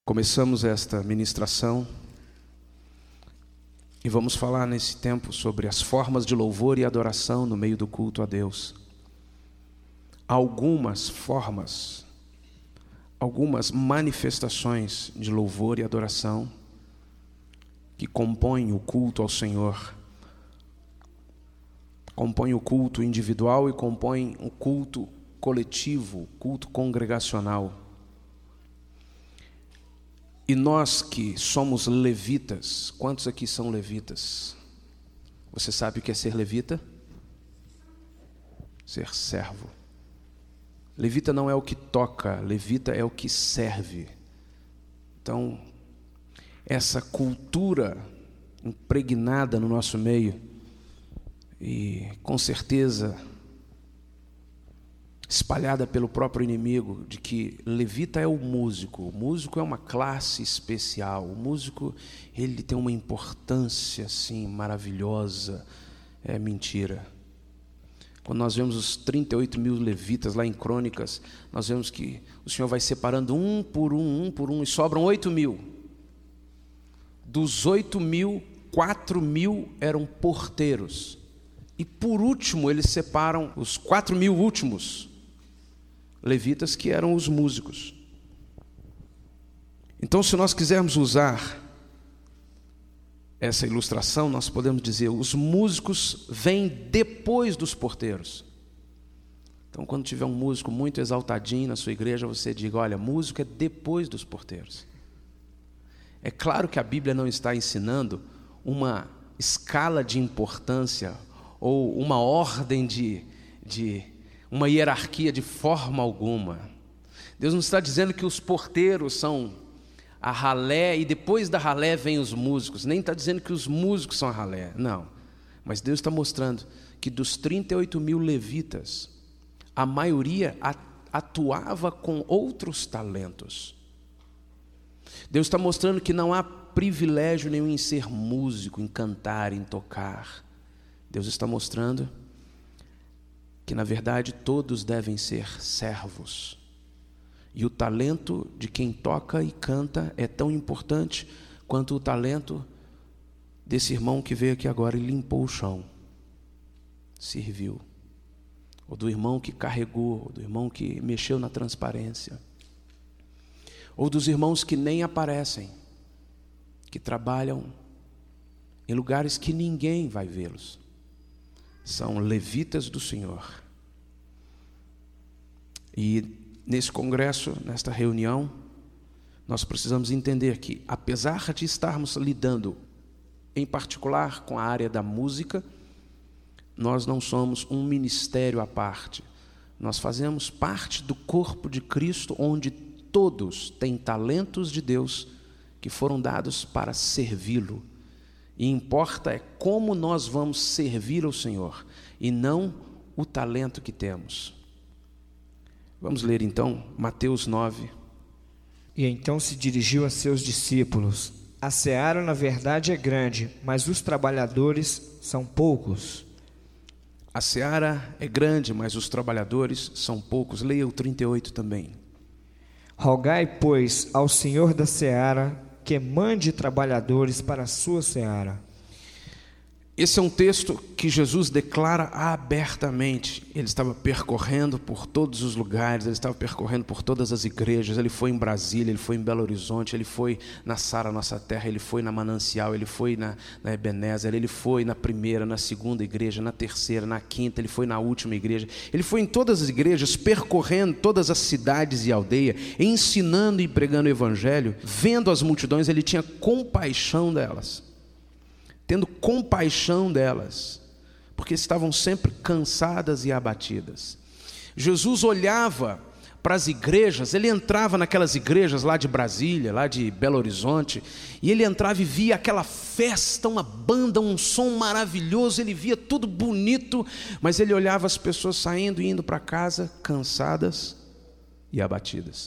Começamos esta ministração e vamos falar nesse tempo sobre as formas de louvor e adoração no meio do culto a Deus. Algumas formas, algumas manifestações de louvor e adoração que compõem o culto ao Senhor. Compõem o culto individual e compõem o culto coletivo, culto congregacional. E nós que somos levitas, quantos aqui são levitas? Você sabe o que é ser levita? Ser servo. Levita não é o que toca, levita é o que serve. Então, essa cultura impregnada no nosso meio, e com certeza espalhada pelo próprio inimigo, de que levita é o músico é uma classe especial, o músico ele tem uma importância assim maravilhosa. É mentira. Quando nós vemos os 38 mil levitas lá em Crônicas, nós vemos que o Senhor vai separando um por um, e sobram 8 mil. Dos 8 mil, 4 mil eram porteiros, e por último eles separam os 4 mil últimos levitas, que eram os músicos. Então, se nós quisermos usar essa ilustração, nós podemos dizer: os músicos vêm depois dos porteiros. Então, quando tiver um músico muito exaltadinho na sua igreja, você diga: olha, músico é depois dos porteiros. É claro que a Bíblia não está ensinando uma escala de importância ou uma ordem de uma hierarquia de forma alguma. Deus não está dizendo que os porteiros são a ralé e depois da ralé vem os músicos, nem está dizendo que os músicos são a ralé, não. Mas Deus está mostrando que dos 38 mil levitas, a maioria atuava com outros talentos. Deus está mostrando que não há privilégio nenhum em ser músico, em cantar, em tocar. Deus está mostrando que na verdade todos devem ser servos. E o talento de quem toca e canta é tão importante quanto o talento desse irmão que veio aqui agora e limpou o chão, serviu. Ou do irmão que carregou, ou do irmão que mexeu na transparência. Ou dos irmãos que nem aparecem, que trabalham em lugares que ninguém vai vê-los. São levitas do Senhor. E nesse congresso, nesta reunião, nós precisamos entender que, apesar de estarmos lidando em particular com a área da música, nós não somos um ministério à parte. Nós fazemos parte do corpo de Cristo, onde todos têm talentos de Deus que foram dados para servi-lo. E importa é como nós vamos servir ao Senhor, e não o talento que temos. Vamos ler então Mateus 9. E então se dirigiu a seus discípulos: a seara na verdade é grande, mas os trabalhadores são poucos. A seara é grande, mas os trabalhadores são poucos. Leia o 38 também. Rogai, pois, ao Senhor da seara que mande trabalhadores para a sua seara. Esse é um texto que Jesus declara abertamente. Ele estava percorrendo por todos os lugares, ele estava percorrendo por todas as igrejas. Ele foi em Brasília, ele foi em Belo Horizonte, ele foi na Sara Nossa Terra, ele foi na Manancial, ele foi na Ebenezer, ele foi na primeira, na segunda igreja, na terceira, na quinta, ele foi na última igreja. Ele foi em todas as igrejas, percorrendo todas as cidades e aldeias, ensinando e pregando o evangelho. Vendo as multidões, ele tinha compaixão delas. Tendo compaixão delas, porque estavam sempre cansadas e abatidas. Jesus olhava para as igrejas, ele entrava naquelas igrejas lá de Brasília, lá de Belo Horizonte, e ele entrava e via aquela festa, uma banda, um som maravilhoso, ele via tudo bonito, mas ele olhava as pessoas saindo e indo para casa, cansadas e abatidas.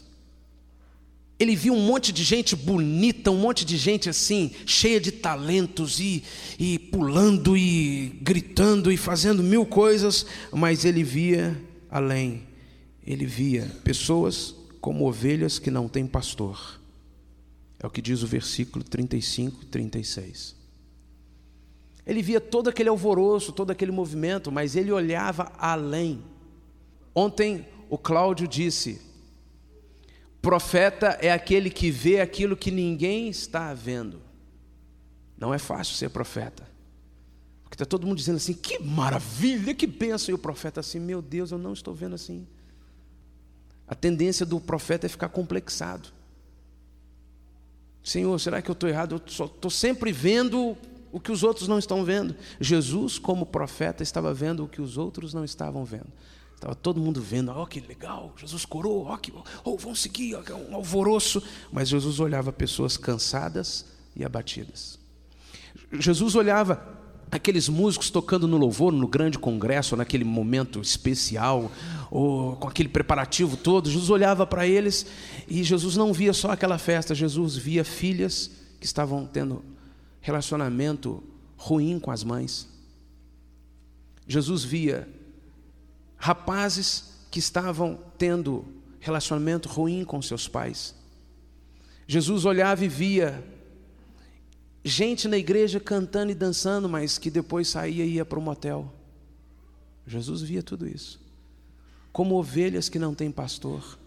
Ele viu um monte de gente bonita, um monte de gente assim, cheia de talentos e pulando e gritando e fazendo mil coisas, mas ele via além. Ele via pessoas como ovelhas que não têm pastor. É o que diz o versículo 35 e 36. Ele via todo aquele alvoroço, todo aquele movimento, mas ele olhava além. Ontem o Cláudio disse: profeta é aquele que vê aquilo que ninguém está vendo. Não é fácil ser profeta, porque está todo mundo dizendo assim: que maravilha, que bênção, e o profeta assim: meu Deus, eu não estou vendo assim. A tendência do profeta é ficar complexado. Senhor, será que eu estou errado? Eu estou sempre vendo o que os outros não estão vendo. Jesus, como profeta, estava vendo o que os outros não estavam vendo. Estava todo mundo vendo: ó, que legal, Jesus curou, ó, vão seguir, ó, que é um alvoroço. Mas Jesus olhava pessoas cansadas e abatidas. Jesus olhava aqueles músicos tocando no louvor, no grande congresso, naquele momento especial, ou com aquele preparativo todo. Jesus olhava para eles e Jesus não via só aquela festa. Jesus via filhas que estavam tendo relacionamento ruim com as mães. Jesus via rapazes que estavam tendo relacionamento ruim com seus pais. Jesus olhava e via gente na igreja cantando e dançando, mas que depois saía e ia para o motel. Jesus via tudo isso. Como ovelhas que não têm pastor.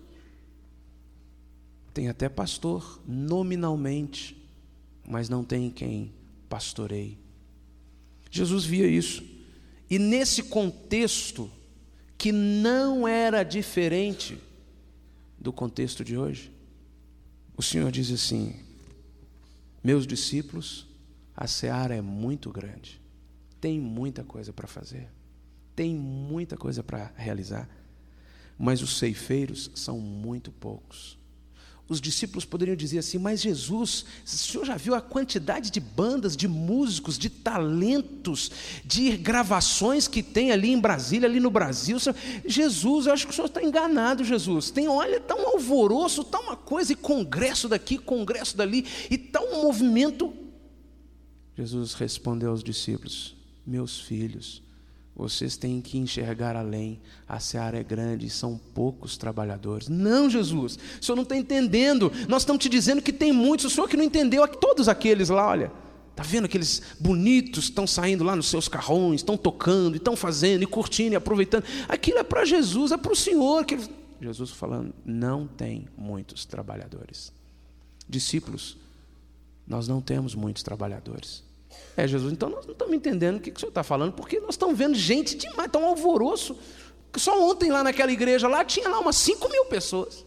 Tem até pastor nominalmente, mas não tem quem pastoreie. Jesus via isso. E nesse contexto, que não era diferente do contexto de hoje, o Senhor diz assim: meus discípulos, a seara é muito grande, tem muita coisa para fazer, tem muita coisa para realizar, mas os ceifeiros são muito poucos. Os discípulos poderiam dizer assim: mas Jesus, o Senhor já viu a quantidade de bandas, de músicos, de talentos, de gravações que tem ali em Brasília, ali no Brasil? Jesus, eu acho que o Senhor está enganado, Jesus. Olha, está um alvoroço, está uma coisa, e congresso daqui, congresso dali, e está um movimento. Jesus respondeu aos discípulos: meus filhos, vocês têm que enxergar além. A seara é grande e são poucos trabalhadores. Não, Jesus, o Senhor não está entendendo. Nós estamos te dizendo que tem muitos. O Senhor que não entendeu, todos aqueles lá, olha, está vendo aqueles bonitos que estão saindo lá nos seus carrões, estão tocando, e estão fazendo, e curtindo, e aproveitando. Aquilo é para Jesus, é para o Senhor. Jesus falando: não tem muitos trabalhadores. Discípulos, nós não temos muitos trabalhadores. Jesus, então nós não estamos entendendo o que o Senhor está falando, porque nós estamos vendo gente demais, está um alvoroço. Só ontem lá naquela igreja, lá tinha lá umas 5.000 pessoas.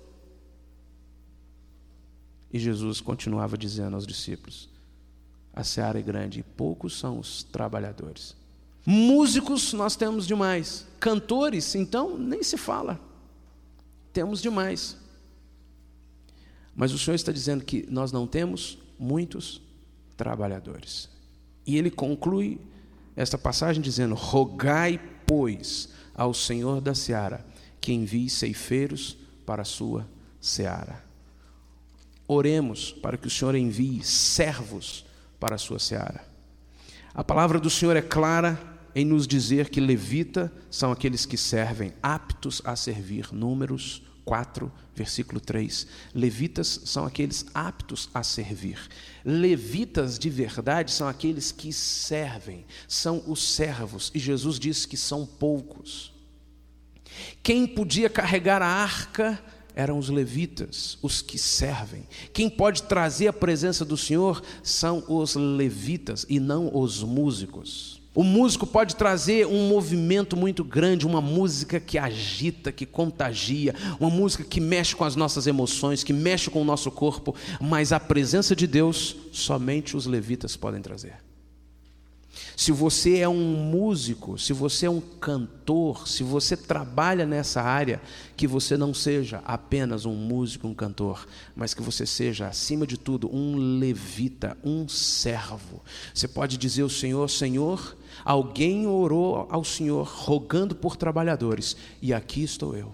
E Jesus continuava dizendo aos discípulos: a seara é grande e poucos são os trabalhadores. Músicos nós temos demais, cantores, então nem se fala, temos demais. Mas o Senhor está dizendo que nós não temos muitos trabalhadores. E ele conclui esta passagem dizendo: rogai, pois, ao Senhor da seara que envie ceifeiros para a sua seara. Oremos para que o Senhor envie servos para a sua seara. A palavra do Senhor é clara em nos dizer que levita são aqueles que servem, aptos a servir. Números 4, versículo 3. Levitas são aqueles aptos a servir. Levitas de verdade são aqueles que servem, são os servos, e Jesus disse que são poucos. Quem podia carregar a arca eram os levitas, os que servem. Quem pode trazer a presença do Senhor são os levitas e não os músicos. O músico pode trazer um movimento muito grande, uma música que agita, que contagia, uma música que mexe com as nossas emoções, que mexe com o nosso corpo, mas a presença de Deus somente os levitas podem trazer. Se você é um músico, se você é um cantor, se você trabalha nessa área, que você não seja apenas um músico, um cantor, mas que você seja, acima de tudo, um levita, um servo. Você pode dizer ao Senhor: Senhor, alguém orou ao Senhor rogando por trabalhadores, e aqui estou eu.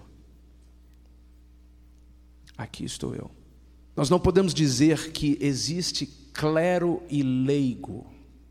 Aqui estou eu. Nós não podemos dizer que existe clero e leigo.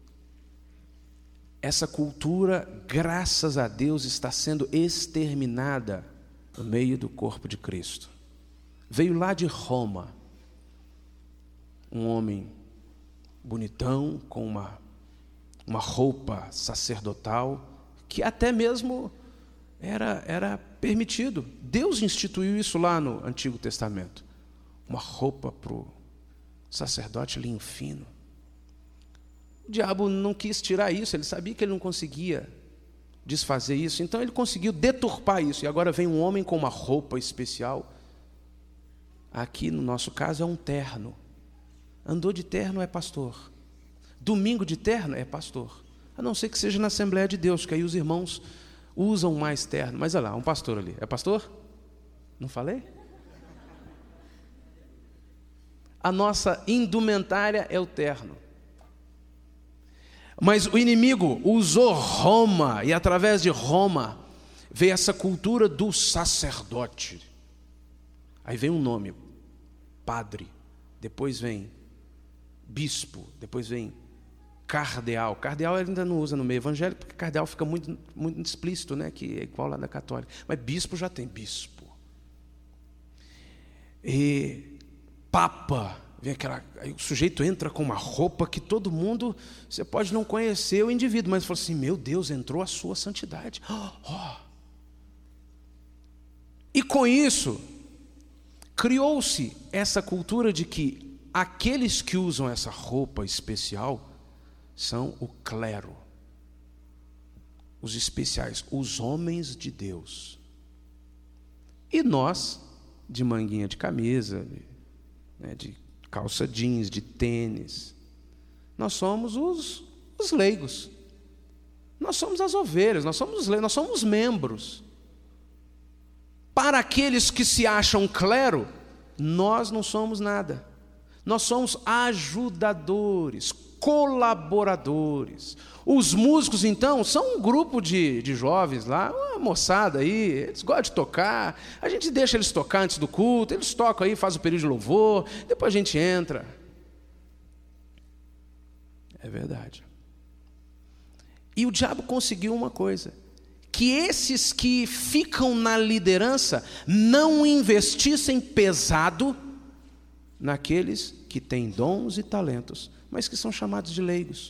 Essa cultura, graças a Deus, está sendo exterminada no meio do corpo de Cristo. Veio lá de Roma. um homem bonitão, com uma roupa sacerdotal, que até mesmo era permitido. Deus instituiu isso lá no Antigo Testamento. Uma roupa para o sacerdote, linho fino. O diabo não quis tirar isso, ele sabia que ele não conseguia desfazer isso, então ele conseguiu deturpar isso. E agora vem um homem com uma roupa especial. Aqui no nosso caso é um terno. Andou de terno é pastor. Domingo de terno é pastor. A não ser que seja na Assembleia de Deus, que aí os irmãos usam mais terno. Mas olha lá, um pastor ali. É pastor? Não falei? A nossa indumentária é o terno. Mas o inimigo usou Roma, e através de Roma veio essa cultura do sacerdote. Aí vem um nome, padre, depois vem bispo, depois vem cardeal. Cardeal ele ainda não usa no meio evangélico, porque cardeal fica muito, muito explícito, né? Que é igual lá da católica. Mas bispo já tem bispo. E papa, vem aí o sujeito entra com uma roupa que todo mundo, você pode não conhecer o indivíduo, mas fala assim, meu Deus, entrou a sua santidade. E com isso, criou-se essa cultura de que aqueles que usam essa roupa especial são o clero, os especiais, os homens de Deus. E nós, de manguinha de camisa, de calça jeans, de tênis, nós somos os leigos, nós somos as ovelhas, nós somos os leigos, nós somos membros. Para aqueles que se acham clero, nós não somos nada, nós somos ajudadores, colaboradores. Os músicos, então, são um grupo de jovens lá, uma moçada aí, eles gostam de tocar, a gente deixa eles tocar antes do culto, eles tocam aí, faz o período de louvor, depois a gente entra. É verdade. E o diabo conseguiu uma coisa, que esses que ficam na liderança não investissem pesado naqueles que têm dons e talentos, mas que são chamados de leigos.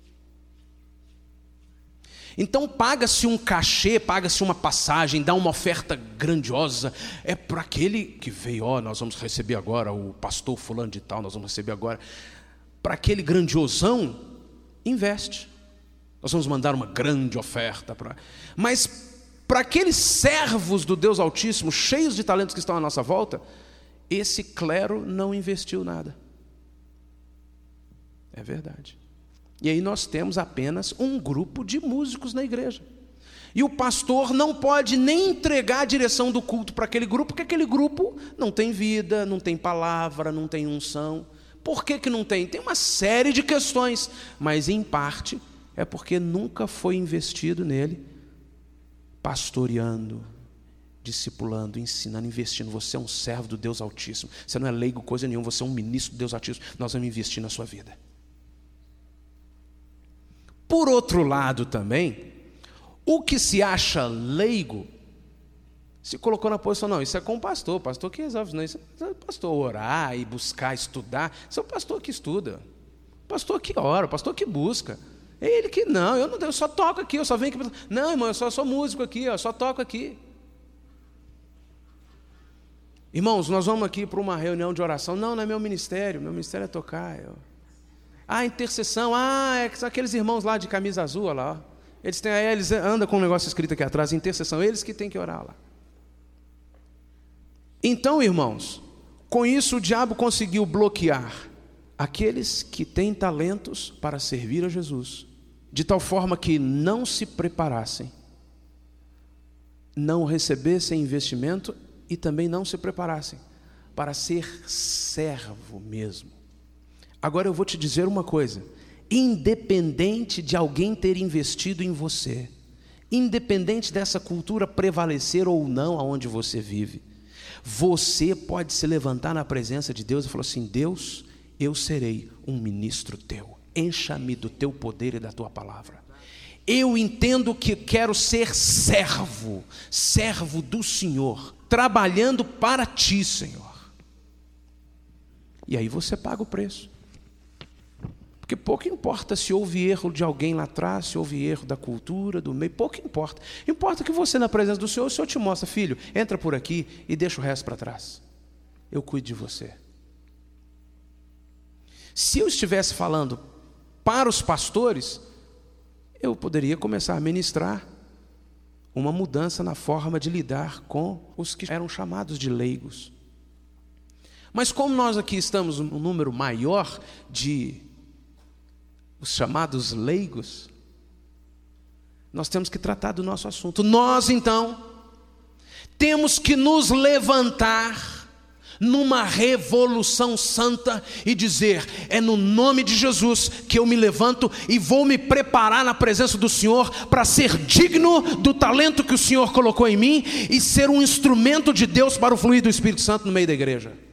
Então paga-se um cachê, paga-se uma passagem, dá uma oferta grandiosa, é para aquele que veio, nós vamos receber agora o pastor fulano de tal, nós vamos receber agora, para aquele grandiosão, investe, nós vamos mandar uma grande oferta, mas para aqueles servos do Deus Altíssimo, cheios de talentos que estão à nossa volta, esse clero não investiu nada. É verdade. E aí nós temos apenas um grupo de músicos na igreja. E o pastor não pode nem entregar a direção do culto para aquele grupo, porque aquele grupo não tem vida, não tem palavra, não tem unção. Por que não tem? Tem uma série de questões, mas em parte é porque nunca foi investido nele, pastoreando, discipulando, ensinando, investindo. Você é um servo do Deus Altíssimo, você não é leigo coisa nenhuma, você é um ministro do Deus Altíssimo, nós vamos investir na sua vida. Por outro lado também, o que se acha leigo, se colocou na posição, não, isso é com o pastor que resolve, não, isso é o pastor orar e buscar, estudar, isso é o pastor que estuda, o pastor que ora, o pastor que busca, é ele que não, eu só toco aqui, eu só venho aqui, não irmão, eu só sou músico aqui, eu só toco aqui. Irmãos, nós vamos aqui para uma reunião de oração, não é meu ministério é tocar, intercessão, são aqueles irmãos lá de camisa azul, olha lá, eles andam com um negócio escrito aqui atrás, intercessão, eles que têm que orar lá. Então, irmãos, com isso o diabo conseguiu bloquear aqueles que têm talentos para servir a Jesus, de tal forma que não se preparassem, não recebessem investimento e também não se preparassem para ser servo mesmo. Agora eu vou te dizer uma coisa, independente de alguém ter investido em você, independente dessa cultura prevalecer ou não aonde você vive, você pode se levantar na presença de Deus e falar assim, Deus, eu serei um ministro teu, encha-me do teu poder e da tua palavra. Eu entendo que quero ser servo do Senhor, trabalhando para ti, Senhor. E aí você paga o preço. Porque pouco importa se houve erro de alguém lá atrás, se houve erro da cultura, do meio, pouco importa. Importa que você, na presença do Senhor, o Senhor te mostra: filho, entra por aqui e deixa o resto para trás. Eu cuido de você. Se eu estivesse falando para os pastores, eu poderia começar a ministrar uma mudança na forma de lidar com os que eram chamados de leigos. Mas como nós aqui estamos um número maior de os chamados leigos, nós temos que tratar do nosso assunto. Nós, então, temos que nos levantar numa revolução santa e dizer: é no nome de Jesus que eu me levanto e vou me preparar na presença do Senhor para ser digno do talento que o Senhor colocou em mim e ser um instrumento de Deus para o fluir do Espírito Santo no meio da igreja.